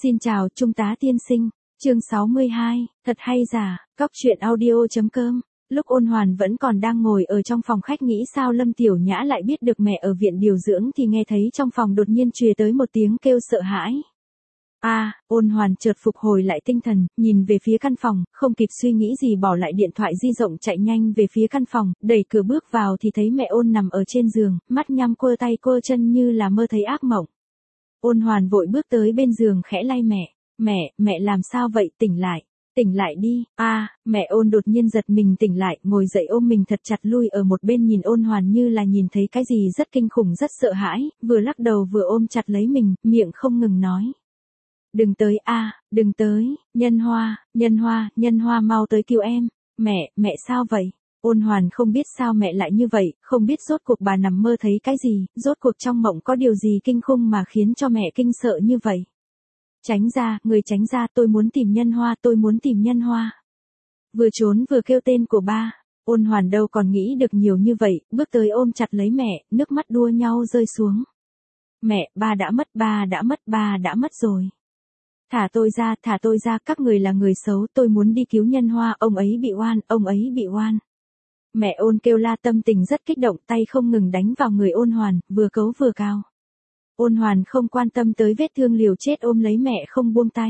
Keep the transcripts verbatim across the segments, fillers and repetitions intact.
Xin chào Trung tá tiên sinh, chương sáu mươi hai, thật hay giả, cóc truyện audio.com. Lúc Ôn Hoàn vẫn còn đang ngồi ở trong phòng khách nghĩ sao Lâm Tiểu Nhã lại biết được mẹ ở viện điều dưỡng thì nghe thấy trong phòng đột nhiên truyền tới một tiếng kêu sợ hãi. A, à, Ôn Hoàn chợt phục hồi lại tinh thần, nhìn về phía căn phòng, không kịp suy nghĩ gì bỏ lại điện thoại di động chạy nhanh về phía căn phòng, đẩy cửa bước vào thì thấy mẹ Ôn nằm ở trên giường, mắt nhắm quơ tay quơ chân như là mơ thấy ác mộng. Ôn Hoàn vội bước tới bên giường khẽ lay mẹ, mẹ, mẹ làm sao vậy, tỉnh lại, tỉnh lại đi. A, à, mẹ Ôn đột nhiên giật mình tỉnh lại, ngồi dậy ôm mình thật chặt lui ở một bên nhìn Ôn Hoàn như là nhìn thấy cái gì rất kinh khủng rất sợ hãi, vừa lắc đầu vừa ôm chặt lấy mình, miệng không ngừng nói. Đừng tới a, à, đừng tới, Nhân Hoa, Nhân Hoa, Nhân Hoa mau tới cứu em, mẹ, mẹ sao vậy? Ôn Hoàn không biết sao mẹ lại như vậy, không biết rốt cuộc bà nằm mơ thấy cái gì, rốt cuộc trong mộng có điều gì kinh khủng mà khiến cho mẹ kinh sợ như vậy. Tránh ra, người tránh ra, tôi muốn tìm Nhân Hoa, tôi muốn tìm Nhân Hoa. Vừa trốn vừa kêu tên của ba, Ôn Hoàn đâu còn nghĩ được nhiều như vậy, bước tới ôm chặt lấy mẹ, nước mắt đua nhau rơi xuống. Mẹ, ba đã mất, ba đã mất, ba đã mất rồi. Thả tôi ra, thả tôi ra, các người là người xấu, tôi muốn đi cứu Nhân Hoa, ông ấy bị oan, ông ấy bị oan. Mẹ Ôn kêu la tâm tình rất kích động, tay không ngừng đánh vào người Ôn Hoàn, vừa cấu vừa cào. Ôn Hoàn không quan tâm tới vết thương liều chết ôm lấy mẹ không buông tay.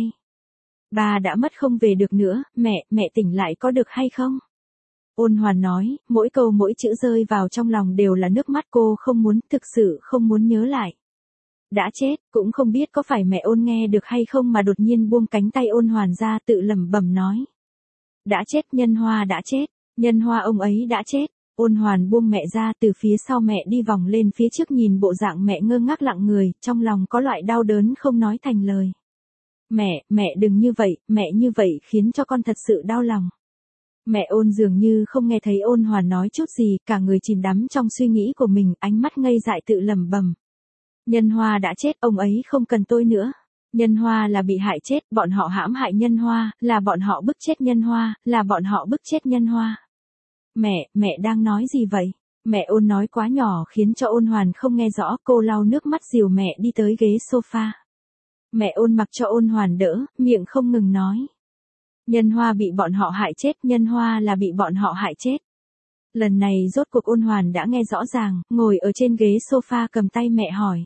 Bà đã mất không về được nữa, mẹ, mẹ tỉnh lại có được hay không? Ôn Hoàn nói, mỗi câu mỗi chữ rơi vào trong lòng đều là nước mắt, cô không muốn, thực sự không muốn nhớ lại. Đã chết, cũng không biết có phải mẹ Ôn nghe được hay không mà đột nhiên buông cánh tay Ôn Hoàn ra tự lẩm bẩm nói. Đã chết, Nhân Hoa đã chết. Nhân Hoa ông ấy đã chết. Ôn Hoàn buông mẹ ra, từ phía sau mẹ đi vòng lên phía trước nhìn bộ dạng mẹ ngơ ngác lặng người, trong lòng có loại đau đớn không nói thành lời. Mẹ, mẹ đừng như vậy, mẹ như vậy khiến cho con thật sự đau lòng. Mẹ Ôn dường như không nghe thấy Ôn Hoàn nói chút gì, cả người chìm đắm trong suy nghĩ của mình, ánh mắt ngây dại tự lẩm bẩm. Nhân Hoa đã chết, ông ấy không cần tôi nữa. Nhân Hoa là bị hại chết, bọn họ hãm hại Nhân Hoa, là bọn họ bức chết Nhân Hoa, là bọn họ bức chết Nhân Hoa. Mẹ, mẹ đang nói gì vậy? Mẹ Ôn nói quá nhỏ khiến cho Ôn Hoàn không nghe rõ, cô lau nước mắt dìu mẹ đi tới ghế sofa. Mẹ Ôn mặc cho Ôn Hoàn đỡ, miệng không ngừng nói. Nhân Hoa bị bọn họ hại chết, Nhân Hoa là bị bọn họ hại chết. Lần này rốt cuộc Ôn Hoàn đã nghe rõ ràng, ngồi ở trên ghế sofa cầm tay mẹ hỏi.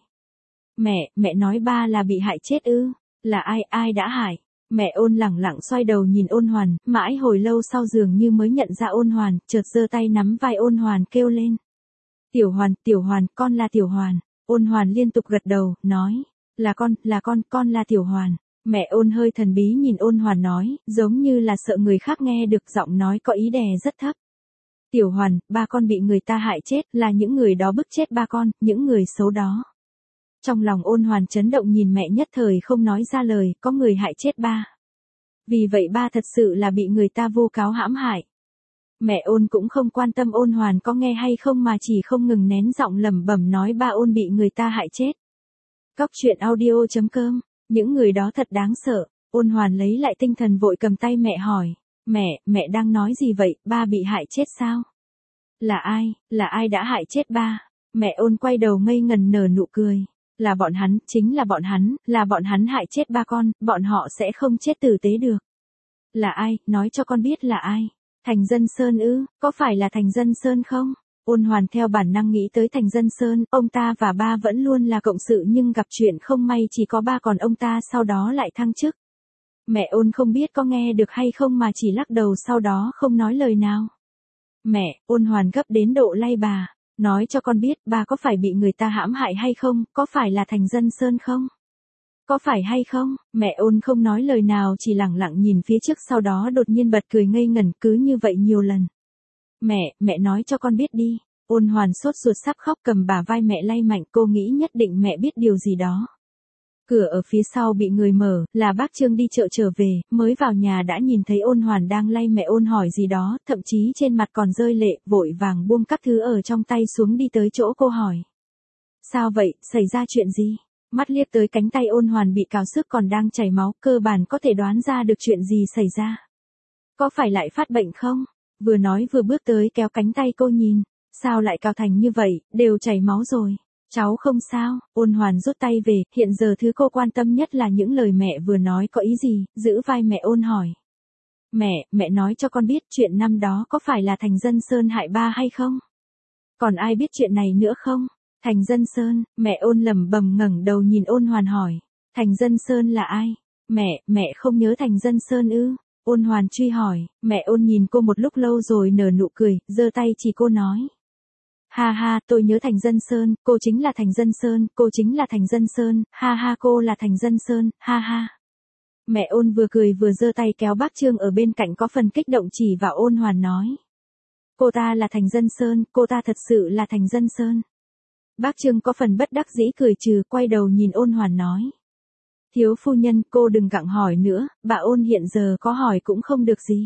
Mẹ, mẹ nói ba là bị hại chết ư? Là ai, ai đã hại? Mẹ Ôn lẳng lặng xoay đầu nhìn Ôn Hoàn, mãi hồi lâu sau dường như mới nhận ra Ôn Hoàn, chợt giơ tay nắm vai Ôn Hoàn kêu lên. Tiểu Hoàn, Tiểu Hoàn, con là Tiểu Hoàn. Ôn Hoàn liên tục gật đầu, nói. Là con, là con, con là Tiểu Hoàn. Mẹ Ôn hơi thần bí nhìn Ôn Hoàn nói, giống như là sợ người khác nghe được giọng nói có ý đè rất thấp. Tiểu Hoàn, ba con bị người ta hại chết, là những người đó bức chết ba con, những người xấu đó. Trong lòng Ôn Hoàn chấn động nhìn mẹ nhất thời không nói ra lời, có người hại chết ba. Vì vậy ba thật sự là bị người ta vu cáo hãm hại. Mẹ Ôn cũng không quan tâm Ôn Hoàn có nghe hay không mà chỉ không ngừng nén giọng lẩm bẩm nói ba Ôn bị người ta hại chết. Cóc truyện audio.com, những người đó thật đáng sợ. Ôn Hoàn lấy lại tinh thần vội cầm tay mẹ hỏi. Mẹ, mẹ đang nói gì vậy, ba bị hại chết sao? Là ai, là ai đã hại chết ba? Mẹ Ôn quay đầu ngây ngần nở nụ cười. Là bọn hắn, chính là bọn hắn, là bọn hắn hại chết ba con, bọn họ sẽ không chết tử tế được. Là ai, nói cho con biết là ai? Thành Dân Sơn ư, có phải là Thành Dân Sơn không? Ôn Hoàn theo bản năng nghĩ tới Thành Dân Sơn, ông ta và ba vẫn luôn là cộng sự nhưng gặp chuyện không may chỉ có ba còn ông ta sau đó lại thăng chức. Mẹ Ôn không biết có nghe được hay không mà chỉ lắc đầu sau đó không nói lời nào. Mẹ, Ôn Hoàn gấp đến độ lay bà. Nói cho con biết ba có phải bị người ta hãm hại hay không, có phải là Thành Dân Sơn không? Có phải hay không? Mẹ Ôn không nói lời nào chỉ lẳng lặng nhìn phía trước sau đó đột nhiên bật cười ngây ngẩn cứ như vậy nhiều lần. Mẹ, mẹ nói cho con biết đi. Ôn Hoàn sốt ruột sắp khóc cầm bả vai mẹ lay mạnh cô nghĩ nhất định mẹ biết điều gì đó. Cửa ở phía sau bị người mở, là bác Trương đi chợ trở về, mới vào nhà đã nhìn thấy Ôn Hoàn đang lay mẹ Ôn hỏi gì đó, thậm chí trên mặt còn rơi lệ, vội vàng buông các thứ ở trong tay xuống đi tới chỗ cô hỏi. Sao vậy, xảy ra chuyện gì? Mắt liếc tới cánh tay Ôn Hoàn bị cào xước còn đang chảy máu, cơ bản có thể đoán ra được chuyện gì xảy ra. Có phải lại phát bệnh không? Vừa nói vừa bước tới kéo cánh tay cô nhìn, sao lại cào thành như vậy, đều chảy máu rồi. Cháu không sao, Ôn Hoàn rút tay về, hiện giờ thứ cô quan tâm nhất là những lời mẹ vừa nói có ý gì, giữ vai mẹ ôn hỏi. Mẹ, mẹ nói cho con biết chuyện năm đó có phải là Thành Dân Sơn hại ba hay không? Còn ai biết chuyện này nữa không? Thành Dân Sơn, mẹ ôn lẩm bẩm ngẩng đầu nhìn Ôn Hoàn hỏi. Thành Dân Sơn là ai? Mẹ, mẹ không nhớ Thành Dân Sơn ư? Ôn Hoàn truy hỏi, mẹ ôn nhìn cô một lúc lâu rồi nở nụ cười, giơ tay chỉ cô nói. Ha ha, tôi nhớ Thành Dân Sơn, cô chính là Thành Dân Sơn, cô chính là Thành Dân Sơn, ha ha cô là Thành Dân Sơn, ha ha. Mẹ ôn vừa cười vừa giơ tay kéo bác Trương ở bên cạnh có phần kích động chỉ vào Ôn Hoàn nói. Cô ta là Thành Dân Sơn, cô ta thật sự là Thành Dân Sơn. Bác Trương có phần bất đắc dĩ cười trừ, quay đầu nhìn Ôn Hoàn nói. Thiếu phu nhân, cô đừng gặng hỏi nữa, bà Ôn hiện giờ có hỏi cũng không được gì.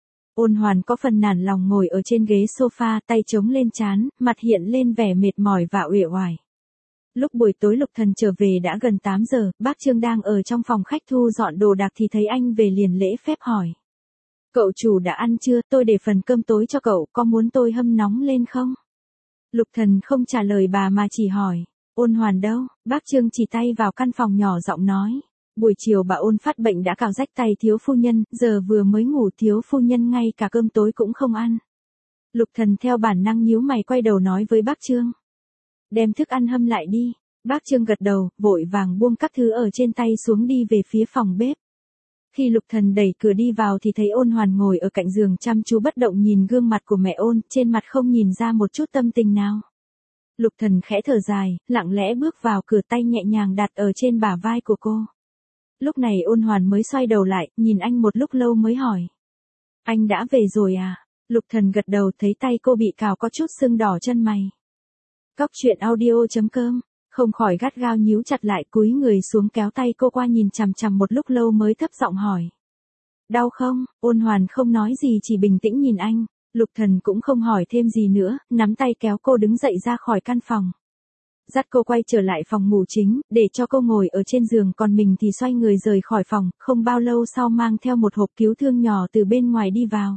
Ôn Hoàn có phần nản lòng ngồi ở trên ghế sofa, tay chống lên trán, mặt hiện lên vẻ mệt mỏi và uể oải. Lúc buổi tối Lục Thần trở về đã gần tám giờ, bác Trương đang ở trong phòng khách thu dọn đồ đạc thì thấy anh về liền lễ phép hỏi. Cậu chủ đã ăn chưa, tôi để phần cơm tối cho cậu, có muốn tôi hâm nóng lên không? Lục Thần không trả lời bà mà chỉ hỏi. Ôn Hoàn đâu? Bác Trương chỉ tay vào căn phòng nhỏ giọng nói. Buổi chiều bà Ôn phát bệnh đã cào rách tay thiếu phu nhân, giờ vừa mới ngủ thiếu phu nhân ngay cả cơm tối cũng không ăn. Lục Thần theo bản năng nhíu mày quay đầu nói với bác Trương. Đem thức ăn hâm lại đi. Bác Trương gật đầu, vội vàng buông các thứ ở trên tay xuống đi về phía phòng bếp. Khi Lục Thần đẩy cửa đi vào thì thấy Ôn Hoàn ngồi ở cạnh giường chăm chú bất động nhìn gương mặt của mẹ Ôn, trên mặt không nhìn ra một chút tâm tình nào. Lục Thần khẽ thở dài, lặng lẽ bước vào cửa, tay nhẹ nhàng đặt ở trên bả vai của cô. Lúc này Ôn Hoàn mới xoay đầu lại, nhìn anh một lúc lâu mới hỏi. Anh đã về rồi à? Lục Thần gật đầu, thấy tay cô bị cào có chút sưng đỏ chân mày. Cóc truyện audio chấm com, không khỏi gắt gao nhíu chặt lại, cúi người xuống kéo tay cô qua nhìn chằm chằm một lúc lâu mới thấp giọng hỏi. Đau không? Ôn Hoàn không nói gì chỉ bình tĩnh nhìn anh. Lục Thần cũng không hỏi thêm gì nữa, nắm tay kéo cô đứng dậy ra khỏi căn phòng. Dắt cô quay trở lại phòng ngủ chính, để cho cô ngồi ở trên giường, còn mình thì xoay người rời khỏi phòng, không bao lâu sau mang theo một hộp cứu thương nhỏ từ bên ngoài đi vào.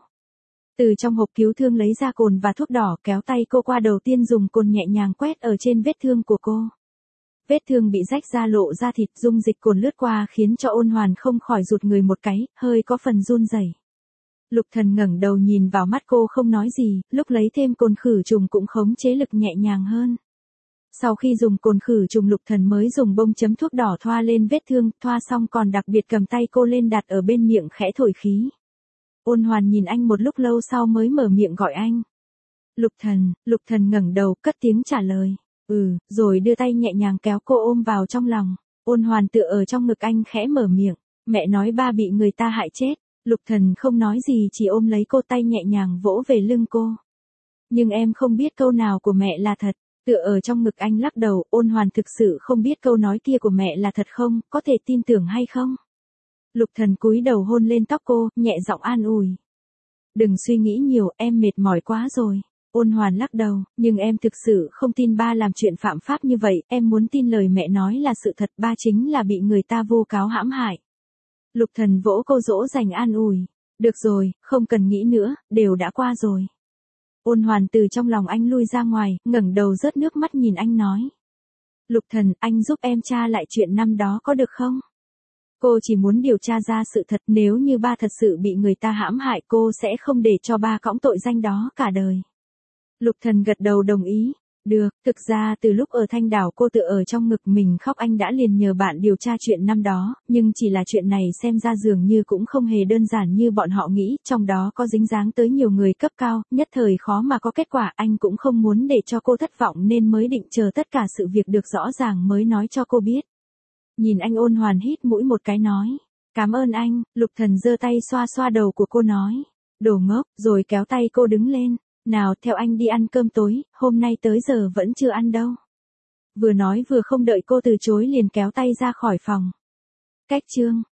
Từ trong hộp cứu thương lấy ra cồn và thuốc đỏ, kéo tay cô qua, đầu tiên dùng cồn nhẹ nhàng quét ở trên vết thương của cô. Vết thương bị rách ra lộ ra thịt, dung dịch cồn lướt qua khiến cho Ôn Hoàn không khỏi rụt người một cái, hơi có phần run rẩy. Lục Thần ngẩng đầu nhìn vào mắt cô không nói gì, lúc lấy thêm cồn khử trùng cũng khống chế lực nhẹ nhàng hơn. Sau khi dùng cồn khử trùng Lục Thần mới dùng bông chấm thuốc đỏ thoa lên vết thương, thoa xong còn đặc biệt cầm tay cô lên đặt ở bên miệng khẽ thổi khí. Ôn Hoàn nhìn anh một lúc lâu sau mới mở miệng gọi anh. Lục Thần, Lục Thần ngẩng đầu, cất tiếng trả lời. Ừ, rồi đưa tay nhẹ nhàng kéo cô ôm vào trong lòng. Ôn Hoàn tựa ở trong ngực anh khẽ mở miệng. Mẹ nói ba bị người ta hại chết. Lục Thần không nói gì chỉ ôm lấy cô, tay nhẹ nhàng vỗ về lưng cô. Nhưng em không biết câu nào của mẹ là thật. Tựa ở trong ngực anh lắc đầu, Ôn Hoàn thực sự không biết câu nói kia của mẹ là thật không, có thể tin tưởng hay không. Lục Thần cúi đầu hôn lên tóc cô, nhẹ giọng an ủi. Đừng suy nghĩ nhiều, em mệt mỏi quá rồi. Ôn Hoàn lắc đầu, nhưng em thực sự không tin ba làm chuyện phạm pháp như vậy, em muốn tin lời mẹ nói là sự thật, ba chính là bị người ta vô cáo hãm hại. Lục Thần vỗ cô dỗ dành an ủi. Được rồi, không cần nghĩ nữa, đều đã qua rồi. Ôn Hoàn từ trong lòng anh lui ra ngoài, ngẩng đầu rớt nước mắt nhìn anh nói. Lục Thần, anh giúp em tra lại chuyện năm đó có được không? Cô chỉ muốn điều tra ra sự thật, nếu như ba thật sự bị người ta hãm hại cô sẽ không để cho ba cõng tội danh đó cả đời. Lục Thần gật đầu đồng ý. Được, thực ra từ lúc ở Thanh Đảo cô tựa ở trong ngực mình khóc anh đã liền nhờ bạn điều tra chuyện năm đó, nhưng chỉ là chuyện này xem ra dường như cũng không hề đơn giản như bọn họ nghĩ, trong đó có dính dáng tới nhiều người cấp cao, nhất thời khó mà có kết quả, anh cũng không muốn để cho cô thất vọng nên mới định chờ tất cả sự việc được rõ ràng mới nói cho cô biết. Nhìn anh, Ôn Hoàn hít mũi một cái nói, cảm ơn anh. Lục Thần giơ tay xoa xoa đầu của cô nói, đồ ngốc, rồi kéo tay cô đứng lên. Nào, theo anh đi ăn cơm tối, hôm nay tới giờ vẫn chưa ăn đâu. Vừa nói vừa không đợi cô từ chối liền kéo tay ra khỏi phòng. Cách chương